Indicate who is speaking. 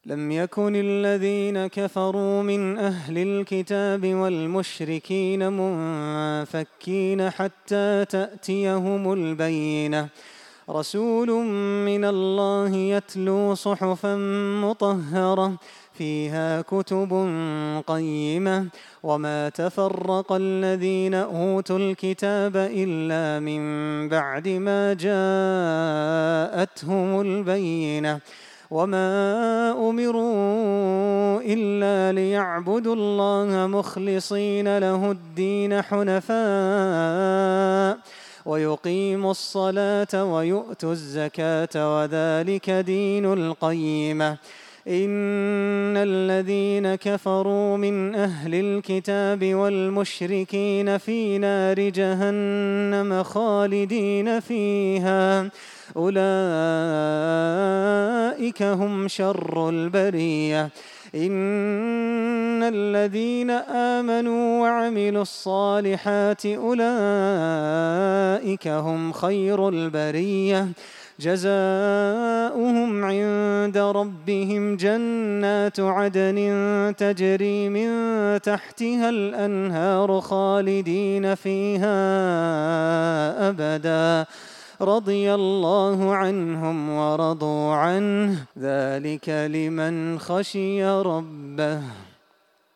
Speaker 1: لم يكن الذين كفروا من أهل الكتاب والمشركين منفكين حتى تأتيهم البينة رسول من الله يتلو صحفا مطهرة فيها كتب قيمة وما تفرق الذين أوتوا الكتاب إلا من بعد ما جاءتهم البينة وما أمروا إلا ليعبدوا الله مخلصين له الدين حنفاء ويقيموا الصلاة ويؤتوا الزكاة وذلك دين القيمة إن الذين كفروا من أهل الكتاب والمشركين في نار جهنم خالدين فيها أولئك هم شر البرية إن الذين آمنوا وعملوا الصالحات أولئك هم خير البرية جزاؤهم عند ربهم جنات عدن تجري من تحتها الأنهار خالدين فيها أبدا رضي الله عنهم ورضوا عنه ذلك لمن خشي ربه.